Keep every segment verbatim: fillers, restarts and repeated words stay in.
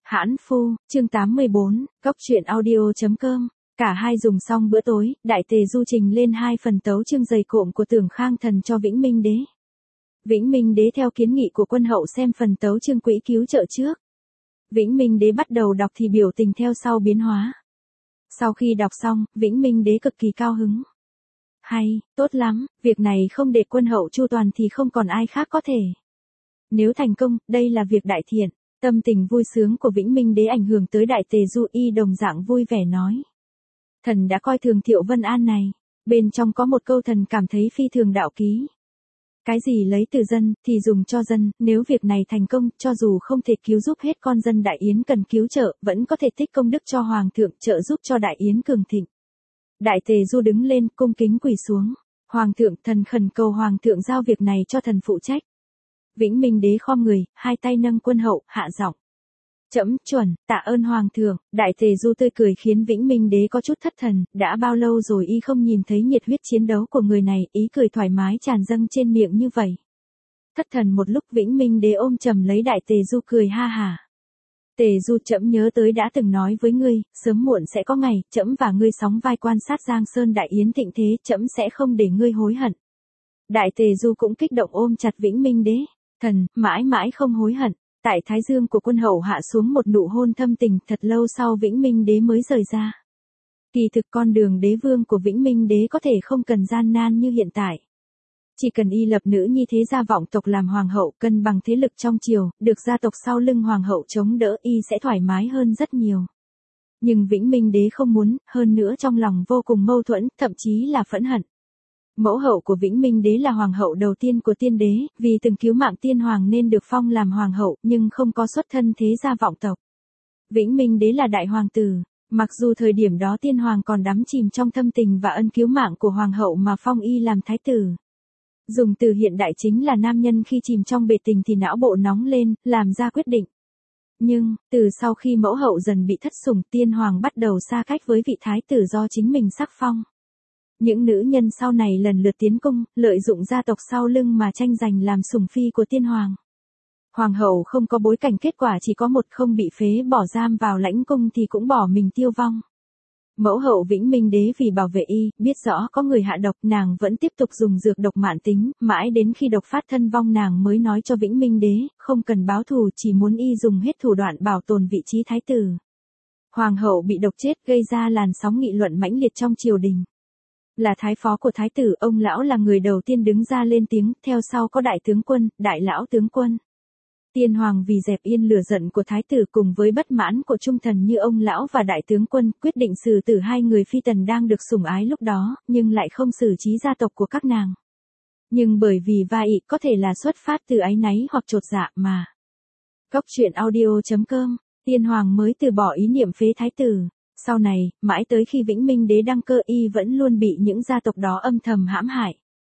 Hãn phu, chương tám mươi bốn, cóc truyện audio chấm com. Cả hai dùng xong bữa tối, Đại Tề Du trình lên hai phần tấu chương dày cộm của Tưởng Khang Thần cho Vĩnh Minh Đế. Vĩnh Minh Đế theo kiến nghị của quân hậu xem phần tấu chương quỹ cứu trợ trước. Vĩnh Minh Đế bắt đầu đọc thì biểu tình theo sau biến hóa. Sau khi đọc xong, Vĩnh Minh Đế cực kỳ cao hứng. Hay, tốt lắm, việc này không để quân hậu chu toàn thì không còn ai khác có thể. Nếu thành công, đây là việc đại thiện. Tâm tình vui sướng của Vĩnh Minh Đế ảnh hưởng tới Đại Tề Du, y đồng dạng vui vẻ nói. Thần đã coi thường Thiệu Vân An này. Bên trong có một câu thần cảm thấy phi thường đạo ký. Cái gì lấy từ dân, thì dùng cho dân, nếu việc này thành công, cho dù không thể cứu giúp hết con dân Đại Yến cần cứu trợ, vẫn có thể tích công đức cho Hoàng thượng, trợ giúp cho Đại Yến cường thịnh. Đại Tề Du đứng lên, cung kính quỳ xuống. Hoàng thượng, thần khẩn cầu Hoàng thượng giao việc này cho thần phụ trách. Vĩnh Minh Đế khom người, hai tay nâng quân hậu, hạ giọng. Trẫm chuẩn, tạ ơn Hoàng thượng. Đại Tề Du tươi cười khiến Vĩnh Minh Đế có chút thất thần, đã bao lâu rồi y không nhìn thấy nhiệt huyết chiến đấu của người này, ý cười thoải mái tràn dâng trên miệng như vậy. Thất thần một lúc, Vĩnh Minh Đế ôm chầm lấy Đại Tề Du cười ha hả. Tề Du, trẫm nhớ tới đã từng nói với ngươi, sớm muộn sẽ có ngày, trẫm và ngươi sóng vai quan sát Giang Sơn Đại Yến thịnh thế, trẫm sẽ không để ngươi hối hận. Đại Tề Du cũng kích động ôm chặt Vĩnh Minh Đế. Thần, mãi mãi không hối hận. Tại thái dương của quân hậu hạ xuống một nụ hôn thâm tình, thật lâu sau Vĩnh Minh Đế mới rời ra. Kỳ thực con đường đế vương của Vĩnh Minh Đế có thể không cần gian nan như hiện tại. Chỉ cần y lập nữ nhi thế gia vọng tộc làm hoàng hậu, cân bằng thế lực trong triều, được gia tộc sau lưng hoàng hậu chống đỡ, y sẽ thoải mái hơn rất nhiều. Nhưng Vĩnh Minh Đế không muốn, hơn nữa trong lòng vô cùng mâu thuẫn, thậm chí là phẫn hận. Mẫu hậu của Vĩnh Minh Đế là hoàng hậu đầu tiên của tiên đế, vì từng cứu mạng tiên hoàng nên được phong làm hoàng hậu, nhưng không có xuất thân thế gia vọng tộc. Vĩnh Minh Đế là đại hoàng tử, mặc dù thời điểm đó tiên hoàng còn đắm chìm trong thâm tình và ân cứu mạng của hoàng hậu mà phong y làm thái tử. Dùng từ hiện đại chính là nam nhân khi chìm trong bể tình thì não bộ nóng lên, làm ra quyết định. Nhưng, từ sau khi mẫu hậu dần bị thất sủng, tiên hoàng bắt đầu xa cách với vị thái tử do chính mình sắc phong. Những nữ nhân sau này lần lượt tiến cung, lợi dụng gia tộc sau lưng mà tranh giành làm sủng phi của tiên hoàng. Hoàng hậu không có bối cảnh, kết quả chỉ có một, không bị phế bỏ giam vào lãnh cung thì cũng bỏ mình tiêu vong. Mẫu hậu Vĩnh Minh Đế vì bảo vệ y, biết rõ có người hạ độc, nàng vẫn tiếp tục dùng dược độc mãn tính, mãi đến khi độc phát thân vong nàng mới nói cho Vĩnh Minh Đế, không cần báo thù, chỉ muốn y dùng hết thủ đoạn bảo tồn vị trí thái tử. Hoàng hậu bị độc chết gây ra làn sóng nghị luận mãnh liệt trong triều đình. Là thái phó của thái tử, ông lão là người đầu tiên đứng ra lên tiếng, theo sau có đại tướng quân, đại lão tướng quân. Tiên hoàng vì dẹp yên lửa giận của thái tử cùng với bất mãn của trung thần như ông lão và đại tướng quân, quyết định xử tử hai người phi tần đang được sủng ái lúc đó, nhưng lại không xử trí gia tộc của các nàng. Nhưng bởi vì vai ị có thể là xuất phát từ áy náy hoặc chột dạ mà. Cóc truyện audio chấm com, tiên hoàng mới từ bỏ ý niệm phế thái tử. Sau này, mãi tới khi Vĩnh Minh Đế đăng cơ y vẫn luôn bị những gia tộc đó âm thầm hãm hại.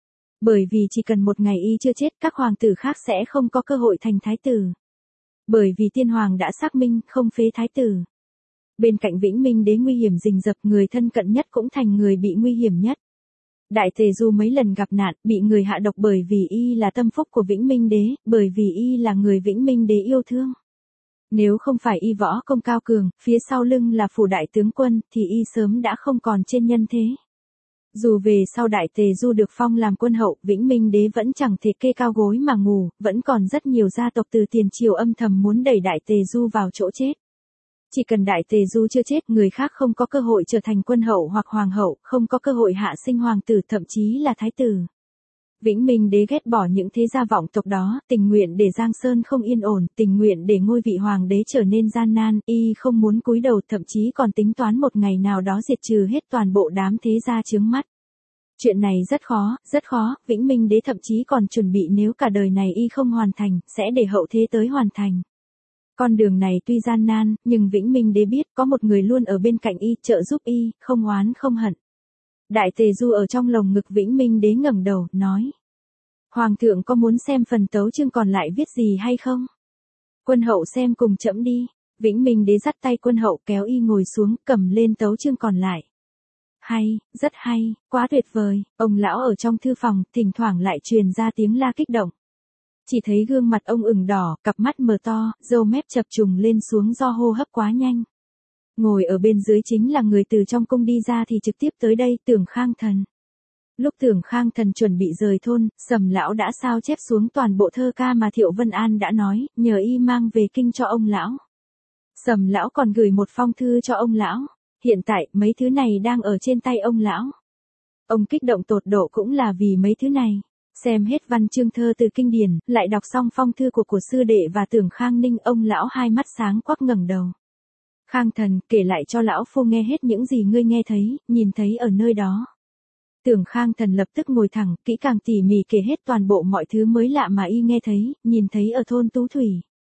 Bởi vì chỉ cần một ngày y chưa chết, các hoàng tử khác sẽ không có cơ hội thành thái tử. Bởi vì tiên hoàng đã xác minh không phế thái tử. Bên cạnh Vĩnh Minh Đế nguy hiểm rình rập, người thân cận nhất cũng thành người bị nguy hiểm nhất. Đại Tề Du mấy lần gặp nạn, bị người hạ độc bởi vì y là tâm phúc của Vĩnh Minh Đế, bởi vì y là người Vĩnh Minh Đế yêu thương. Nếu không phải y võ công cao cường, phía sau lưng là phủ đại tướng quân, thì y sớm đã không còn trên nhân thế. Dù về sau Đại Tề Du được phong làm quân hậu, Vĩnh Minh Đế vẫn chẳng thể kê cao gối mà ngủ, vẫn còn rất nhiều gia tộc từ tiền triều âm thầm muốn đẩy Đại Tề Du vào chỗ chết. Chỉ cần Đại Tề Du chưa chết, người khác không có cơ hội trở thành quân hậu hoặc hoàng hậu, không có cơ hội hạ sinh hoàng tử, thậm chí là thái tử. Vĩnh Minh Đế ghét bỏ những thế gia vọng tộc đó, tình nguyện để Giang Sơn không yên ổn, tình nguyện để ngôi vị hoàng đế trở nên gian nan, y không muốn cúi đầu, thậm chí còn tính toán một ngày nào đó diệt trừ hết toàn bộ đám thế gia chướng mắt. Chuyện này rất khó, rất khó, Vĩnh Minh Đế thậm chí còn chuẩn bị nếu cả đời này y không hoàn thành, sẽ để hậu thế tới hoàn thành. Con đường này tuy gian nan, nhưng Vĩnh Minh Đế biết có một người luôn ở bên cạnh y, trợ giúp y, không oán không hận. Đại Tề Du ở trong lồng ngực Vĩnh Minh Đế ngẩng đầu, nói. Hoàng thượng có muốn xem phần tấu chương còn lại viết gì hay không? Quân hậu xem cùng trẫm đi. Vĩnh Minh Đế dắt tay quân hậu kéo y ngồi xuống, cầm lên tấu chương còn lại. Hay, rất hay, quá tuyệt vời. Ông lão ở trong thư phòng, thỉnh thoảng lại truyền ra tiếng la kích động. chỉ thấy gương mặt ông ửng đỏ, cặp mắt mờ to, râu mép chập trùng lên xuống do hô hấp quá nhanh. Ngồi ở bên dưới chính là người từ trong cung đi ra thì trực tiếp tới đây, Tưởng Khang Thần. Lúc Tưởng Khang Thần chuẩn bị rời thôn, Sầm lão đã sao chép xuống toàn bộ thơ ca mà Thiệu Vân An đã nói, nhờ y mang về kinh cho ông lão. Sầm lão còn gửi một phong thư cho ông lão. Hiện tại, mấy thứ này đang ở trên tay ông lão. Ông kích động tột độ cũng là vì mấy thứ này. Xem hết văn chương thơ từ kinh điển, lại đọc xong phong thư của của sư đệ và Tưởng Khang Ninh, ông lão hai mắt sáng quắc ngẩng đầu. Khang Thần, kể lại cho lão phu nghe hết những gì ngươi nghe thấy, nhìn thấy ở nơi đó. Tưởng Khang Thần lập tức ngồi thẳng, kỹ càng tỉ mỉ kể hết toàn bộ mọi thứ mới lạ mà y nghe thấy, nhìn thấy ở thôn Tú Thủy.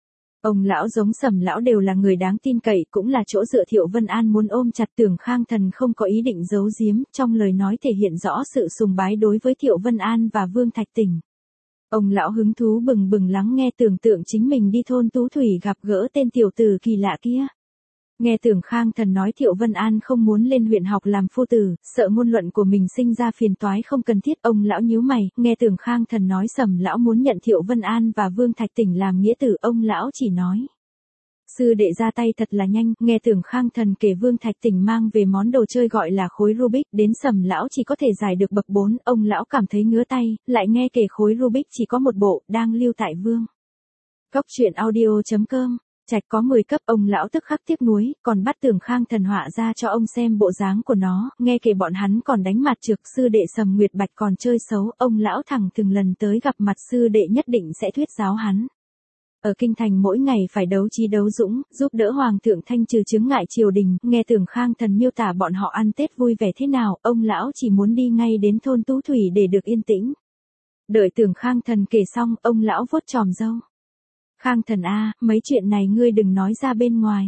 Ông lão giống Sầm lão đều là người đáng tin cậy, cũng là chỗ dựa Thiệu Vân An muốn ôm chặt. Tưởng Khang Thần không có ý định giấu giếm, trong lời nói thể hiện rõ sự sùng bái đối với Thiệu Vân An và Vương Thạch Tỉnh. Ông lão hứng thú bừng bừng lắng nghe, tưởng tượng chính mình đi thôn Tú Thủy gặp gỡ tên tiểu tử kỳ lạ kia. Nghe Tưởng Khang Thần nói Thiệu Vân An không muốn lên huyện học làm phu tử, sợ ngôn luận của mình sinh ra phiền toái không cần thiết, ông lão nhíu mày. Nghe Tưởng Khang Thần nói Sầm lão muốn nhận Thiệu Vân An và Vương Thạch Tỉnh làm nghĩa tử, ông lão chỉ nói: sư đệ ra tay thật là nhanh. Nghe Tưởng Khang Thần kể Vương Thạch Tỉnh mang về món đồ chơi gọi là khối Rubik, đến Sầm lão chỉ có thể giải được bậc bốn, ông lão cảm thấy ngứa tay. Lại nghe kể khối Rubik chỉ có một bộ, đang lưu tại Vương Cốc truyện audio chấm com. Trạch có mười cấp, ông lão tức khắc tiếc nuối, còn bắt Tưởng Khang Thần họa ra cho ông xem bộ dáng của nó. Nghe kể bọn hắn còn đánh mặt trược, sư đệ Sầm Nguyệt Bạch còn chơi xấu, ông lão thẳng từng lần tới gặp mặt sư đệ nhất định sẽ thuyết giáo hắn. Ở kinh thành mỗi ngày phải đấu trí đấu dũng, giúp đỡ hoàng thượng thanh trừ chướng ngại triều đình. Nghe Tưởng Khang Thần miêu tả bọn họ ăn Tết vui vẻ thế nào, ông lão chỉ muốn đi ngay đến thôn Tú Thủy để được yên tĩnh. Đợi Tưởng Khang Thần kể xong, ông lão vuốt chòm râu. Khang Thần a, mấy chuyện này ngươi đừng nói ra bên ngoài.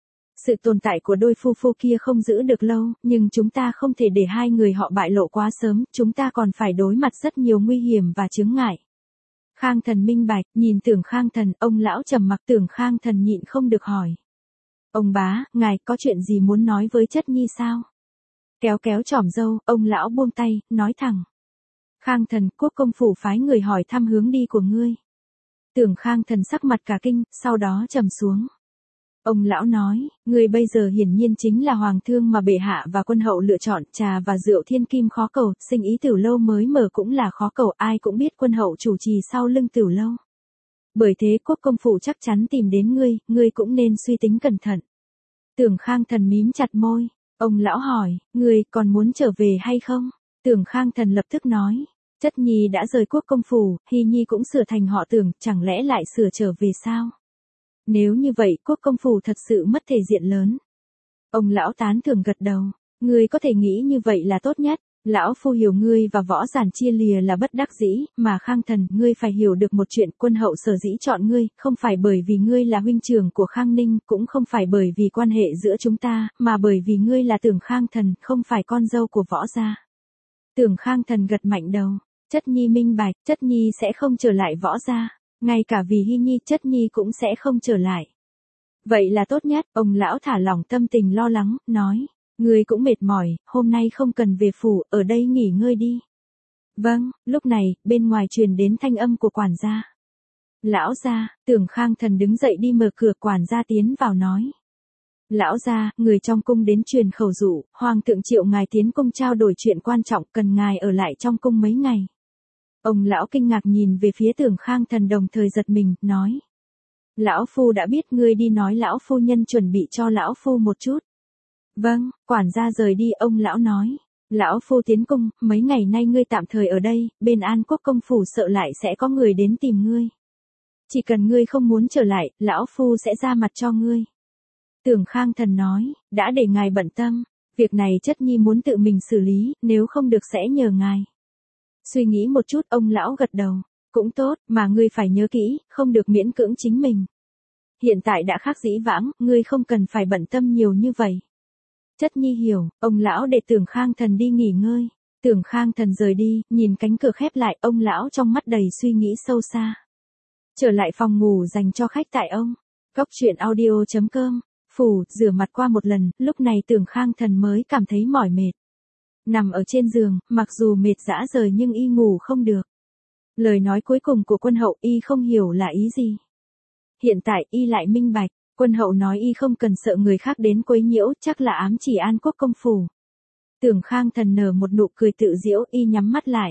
Sự tồn tại của đôi phu phu kia không giữ được lâu, nhưng chúng ta không thể để hai người họ bại lộ quá sớm, chúng ta còn phải đối mặt rất nhiều nguy hiểm và chướng ngại. Khang Thần minh bạch, nhìn Tưởng Khang Thần, ông lão trầm mặc. Tưởng Khang Thần nhịn không được hỏi: ông bá, ngài có chuyện gì muốn nói với chất nhi sao? Kéo kéo chòm râu, ông lão buông tay, nói thẳng: Khang Thần, Quốc công phủ phái người hỏi thăm hướng đi của ngươi. Tưởng Khang Thần sắc mặt cả kinh, sau đó trầm xuống. Ông lão nói: ngươi bây giờ hiển nhiên chính là hoàng thương mà bệ hạ và quân hậu lựa chọn, trà và rượu thiên kim khó cầu, sinh ý Tử Lâu mới mở cũng là khó cầu, ai cũng biết quân hậu chủ trì sau lưng Tử Lâu. Bởi thế Quốc công phủ chắc chắn tìm đến ngươi, ngươi cũng nên suy tính cẩn thận. Tưởng Khang Thần mím chặt môi. Ông lão hỏi: ngươi còn muốn trở về hay không? Tưởng Khang Thần lập tức nói: chất nhi đã rời Quốc công phủ, Hy nhi cũng sửa thành họ Tưởng, chẳng lẽ lại sửa trở về sao? Nếu như vậy, Quốc công phủ thật sự mất thể diện lớn. Ông lão tán thưởng gật đầu. Ngươi có thể nghĩ như vậy là tốt nhất. Lão phu hiểu ngươi và võ giản chia lìa là bất đắc dĩ, mà Khang Thần, ngươi phải hiểu được một chuyện, quân hậu sở dĩ chọn ngươi, không phải bởi vì ngươi là huynh trưởng của Khang Ninh, cũng không phải bởi vì quan hệ giữa chúng ta, mà bởi vì ngươi là Tưởng Khang Thần, không phải con dâu của võ gia. Tưởng Khang Thần gật mạnh đầu. Chất nhi minh bạch, chất nhi sẽ không trở lại võ gia. Ngay cả vì Hy nhi, chất nhi cũng sẽ không trở lại. Vậy là tốt nhất. Ông lão thả lỏng tâm tình lo lắng, nói: ngươi cũng mệt mỏi, hôm nay không cần về phủ, ở đây nghỉ ngơi đi. Vâng. Lúc này, bên ngoài truyền đến thanh âm của quản gia. Lão gia. Tưởng Khang Thần đứng dậy đi mở cửa, quản gia tiến vào nói: lão gia, người trong cung đến truyền khẩu dụ, hoàng thượng triệu ngài tiến cung trao đổi chuyện quan trọng, cần ngài ở lại trong cung mấy ngày. Ông lão kinh ngạc nhìn về phía Tưởng Khang Thần, đồng thời giật mình, nói: lão phu đã biết, ngươi đi nói lão phu nhân chuẩn bị cho lão phu một chút. Vâng. Quản gia rời đi, ông lão nói: lão phu tiến cung, mấy ngày nay ngươi tạm thời ở đây, bên An Quốc công phủ sợ lại sẽ có người đến tìm ngươi. Chỉ cần ngươi không muốn trở lại, lão phu sẽ ra mặt cho ngươi. Tưởng Khang Thần nói: đã để ngài bận tâm, việc này chất nhi muốn tự mình xử lý, nếu không được sẽ nhờ ngài. Suy nghĩ một chút, ông lão gật đầu. Cũng tốt, mà ngươi phải nhớ kỹ, không được miễn cưỡng chính mình. Hiện tại đã khác dĩ vãng, ngươi không cần phải bận tâm nhiều như vậy. Chất nhi hiểu. Ông lão để Tưởng Khang Thần đi nghỉ ngơi. Tưởng Khang Thần rời đi, nhìn cánh cửa khép lại, ông lão trong mắt đầy suy nghĩ sâu xa. Trở lại phòng ngủ dành cho khách tại ông Cốc truyện audio chấm com. Phủ, rửa mặt qua một lần, lúc này Tưởng Khang Thần mới cảm thấy mỏi mệt. Nằm ở trên giường, mặc dù mệt rã rời nhưng y ngủ không được. Lời nói cuối cùng của quân hậu y không hiểu là ý gì. Hiện tại y lại minh bạch, quân hậu nói y không cần sợ người khác đến quấy nhiễu, chắc là ám chỉ An Quốc công phủ. Tưởng Khang Thần nở một nụ cười tự giễu, y nhắm mắt lại.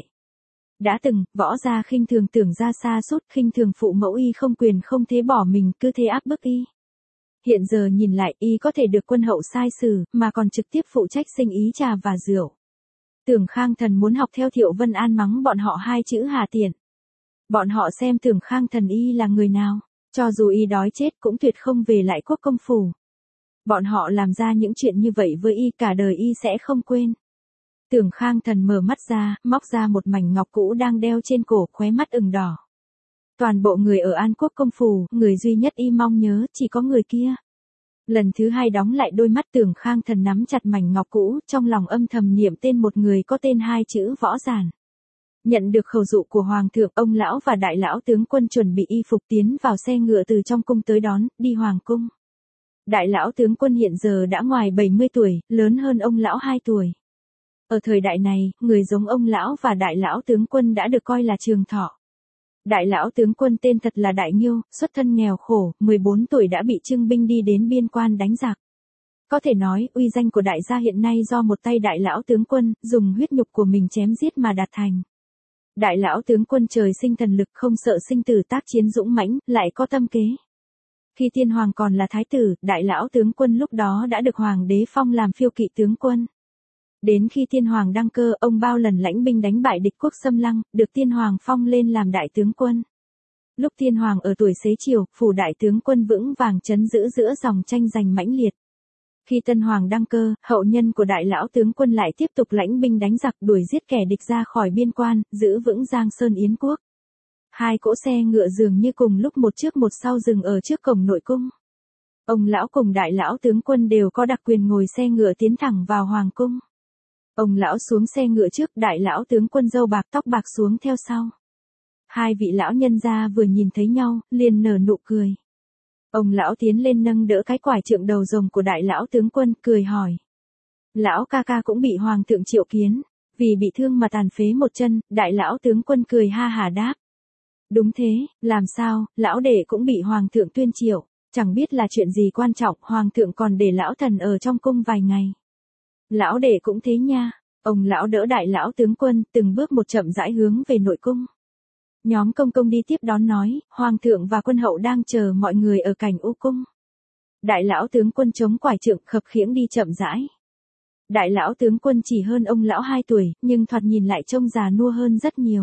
Đã từng, võ gia khinh thường Tưởng gia sa sút, khinh thường phụ mẫu y không quyền không thế bỏ mình, cứ thế áp bức y. Hiện giờ nhìn lại y có thể được quân hậu sai xử, mà còn trực tiếp phụ trách sinh ý trà và rượu. Tưởng Khang Thần muốn học theo Thiệu Vân An mắng bọn họ hai chữ hà tiện. Bọn họ xem Tưởng Khang Thần y là người nào, cho dù y đói chết cũng tuyệt không về lại quốc công phủ. Bọn họ làm ra những chuyện như vậy với y cả đời y sẽ không quên. Tưởng Khang Thần mở mắt ra, móc ra một mảnh ngọc cũ đang đeo trên cổ, khóe mắt ửng đỏ. Toàn bộ người ở An Quốc công phủ, người duy nhất y mong nhớ chỉ có người kia. Lần thứ hai đóng lại đôi mắt, Tưởng Khang Thần nắm chặt mảnh ngọc cũ, trong lòng âm thầm niệm tên một người có tên hai chữ Võ Giản. Nhận được khẩu dụ của Hoàng thượng, ông lão và đại lão tướng quân chuẩn bị y phục tiến vào xe ngựa từ trong cung tới đón, đi Hoàng cung. Đại lão tướng quân hiện giờ đã ngoài bảy mươi tuổi, lớn hơn ông lão hai tuổi. Ở thời đại này, người giống ông lão và đại lão tướng quân đã được coi là trường thọ. Đại lão tướng quân tên thật là Đại Nghiêu, xuất thân nghèo khổ, mười bốn tuổi đã bị trưng binh đi đến biên quan đánh giặc. Có thể nói, uy danh của đại gia hiện nay do một tay đại lão tướng quân, dùng huyết nhục của mình chém giết mà đạt thành. Đại lão tướng quân trời sinh thần lực, không sợ sinh tử, tác chiến dũng mãnh, lại có tâm kế. Khi tiên hoàng còn là thái tử, đại lão tướng quân lúc đó đã được hoàng đế phong làm phiêu kỵ tướng quân. Đến khi tiên hoàng đăng cơ, ông bao lần lãnh binh đánh bại địch quốc xâm lăng, được tiên hoàng phong lên làm đại tướng quân. Lúc tiên hoàng ở tuổi xế chiều, phủ đại tướng quân vững vàng trấn giữ giữa dòng tranh giành mãnh liệt. Khi tân hoàng đăng cơ, hậu nhân của đại lão tướng quân lại tiếp tục lãnh binh đánh giặc, đuổi giết kẻ địch ra khỏi biên quan, giữ vững Giang Sơn Yến quốc. Hai cỗ xe ngựa dường như cùng lúc một trước một sau dừng ở trước cổng nội cung. Ông lão cùng đại lão tướng quân đều có đặc quyền ngồi xe ngựa tiến thẳng vào hoàng cung. Ông lão xuống xe ngựa trước, đại lão tướng quân râu bạc tóc bạc xuống theo sau. Hai vị lão nhân gia vừa nhìn thấy nhau, liền nở nụ cười. Ông lão tiến lên nâng đỡ cái quải trượng đầu rồng của đại lão tướng quân, cười hỏi. Lão ca ca cũng bị hoàng thượng triệu kiến, vì bị thương mà tàn phế một chân, đại lão tướng quân cười ha hà đáp. Đúng thế, làm sao, lão đệ cũng bị hoàng thượng tuyên triệu, chẳng biết là chuyện gì quan trọng, hoàng thượng còn để lão thần ở trong cung vài ngày. Lão đệ cũng thế nha, ông lão đỡ đại lão tướng quân, từng bước một chậm rãi hướng về nội cung. Nhóm công công đi tiếp đón nói, hoàng thượng và quân hậu đang chờ mọi người ở cảnh u cung. Đại lão tướng quân chống quải trượng khập khiễng đi chậm rãi. Đại lão tướng quân chỉ hơn ông lão hai tuổi, nhưng thoạt nhìn lại trông già nua hơn rất nhiều.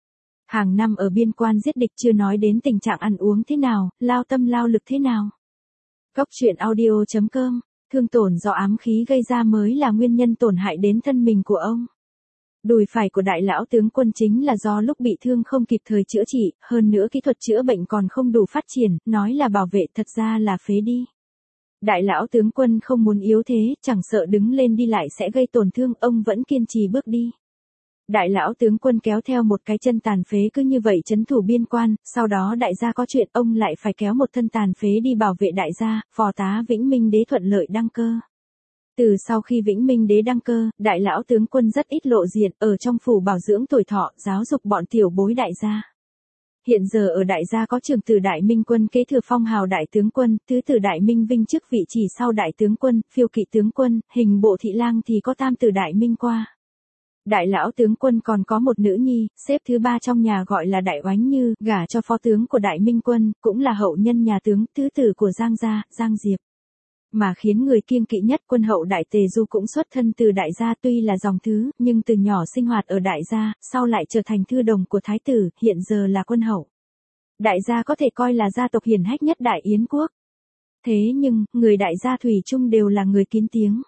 Hàng năm ở biên quan giết địch, chưa nói đến tình trạng ăn uống thế nào, lao tâm lao lực thế nào. Góc truyện audio chấm com, thương tổn do ám khí gây ra mới là nguyên nhân tổn hại đến thân mình của ông. Đùi phải của đại lão tướng quân chính là do lúc bị thương không kịp thời chữa trị, hơn nữa kỹ thuật chữa bệnh còn không đủ phát triển, nói là bảo vệ thật ra là phế đi. Đại lão tướng quân không muốn yếu thế, chẳng sợ đứng lên đi lại sẽ gây tổn thương, ông vẫn kiên trì bước đi. Đại lão tướng quân kéo theo một cái chân tàn phế cứ như vậy trấn thủ biên quan, sau đó đại gia có chuyện ông lại phải kéo một thân tàn phế đi bảo vệ đại gia, phò tá Vĩnh Minh đế thuận lợi đăng cơ. Từ sau khi Vĩnh Minh đế đăng cơ, đại lão tướng quân rất ít lộ diện, ở trong phủ bảo dưỡng tuổi thọ, giáo dục bọn tiểu bối đại gia. Hiện giờ ở đại gia có trưởng tử Đại Minh quân kế thừa phong hào đại tướng quân, tứ tử Đại Minh Vinh chức vị chỉ sau đại tướng quân, phiêu kỵ tướng quân, hình bộ thị lang thì có tam tử Đại Minh qua. Đại lão tướng quân còn có một nữ nhi, xếp thứ ba trong nhà gọi là Đại Oánh Như, gả cho phó tướng của Đại Minh quân, cũng là hậu nhân nhà tướng, tứ tử của Giang gia, Giang Diệp. Mà khiến người kiêng kỵ nhất, quân hậu Đại Tề Du cũng xuất thân từ đại gia, tuy là dòng thứ, nhưng từ nhỏ sinh hoạt ở đại gia, sau lại trở thành thư đồng của thái tử, hiện giờ là quân hậu. Đại gia có thể coi là gia tộc hiển hách nhất Đại Yến quốc. Thế nhưng, người đại gia thủy chung đều là người kín tiếng.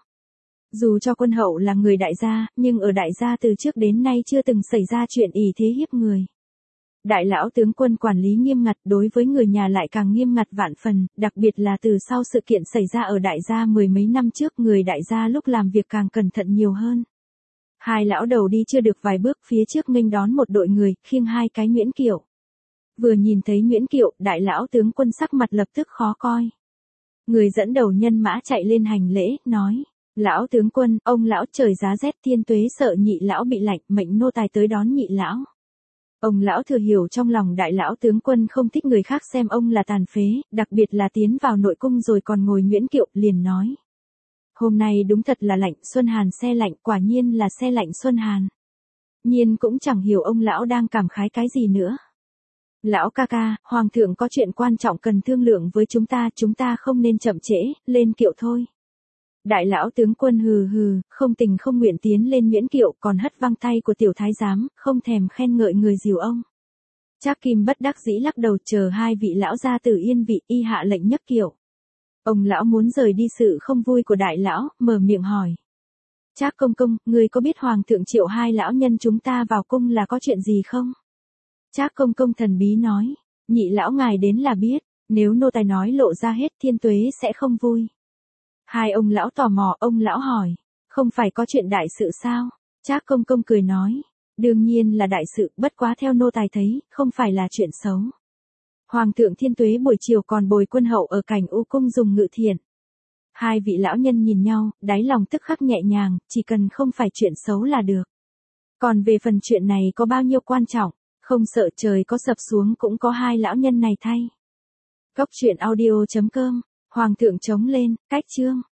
Dù cho quân hậu là người đại gia, nhưng ở đại gia từ trước đến nay chưa từng xảy ra chuyện ỷ thế hiếp người. Đại lão tướng quân quản lý nghiêm ngặt, đối với người nhà lại càng nghiêm ngặt vạn phần, đặc biệt là từ sau sự kiện xảy ra ở đại gia mười mấy năm trước, người đại gia lúc làm việc càng cẩn thận nhiều hơn. Hai lão đầu đi chưa được vài bước, phía trước nghênh đón một đội người, khiêng hai cái Nguyễn Kiệu. Vừa nhìn thấy Nguyễn Kiệu, đại lão tướng quân sắc mặt lập tức khó coi. Người dẫn đầu nhân mã chạy lên hành lễ, nói: Lão tướng quân, ông lão, trời giá rét thiên tuế sợ nhị lão bị lạnh, mệnh nô tài tới đón nhị lão. Ông lão thừa hiểu trong lòng đại lão tướng quân không thích người khác xem ông là tàn phế, đặc biệt là tiến vào nội cung rồi còn ngồi nhuyễn kiệu, liền nói. Hôm nay đúng thật là lạnh, Xuân Hàn xe lạnh, quả nhiên là xe lạnh Xuân Hàn. Nhiên cũng chẳng hiểu ông lão đang cảm khái cái gì nữa. Lão ca ca, Hoàng thượng có chuyện quan trọng cần thương lượng với chúng ta, chúng ta không nên chậm trễ, lên kiệu thôi. Đại lão tướng quân hừ hừ, không tình không nguyện tiến lên nhuyễn kiệu, còn hất văng tay của tiểu thái giám, không thèm khen ngợi người dìu ông. Trác Kim bất đắc dĩ lắc đầu, chờ hai vị lão gia tử yên vị, y hạ lệnh nhấc kiệu. Ông lão muốn rời đi sự không vui của đại lão, mở miệng hỏi. Trác công công, người có biết Hoàng thượng triệu hai lão nhân chúng ta vào cung là có chuyện gì không? Trác công công thần bí nói, nhị lão ngài đến là biết, nếu nô tài nói lộ ra hết Thiên Tuế sẽ không vui. Hai ông lão tò mò, ông lão hỏi, không phải có chuyện đại sự sao? Trác công công cười nói, đương nhiên là đại sự, bất quá theo nô tài thấy, không phải là chuyện xấu. Hoàng thượng Thiên Tuế buổi chiều còn bồi quân hậu ở cảnh U cung dùng ngự thiện. Hai vị lão nhân nhìn nhau, đáy lòng tức khắc nhẹ nhàng, chỉ cần không phải chuyện xấu là được. Còn về phần chuyện này có bao nhiêu quan trọng, không sợ trời có sập xuống cũng có hai lão nhân này thay. Góc truyện audio chấm com, Hoàng thượng chống lên, cách chương.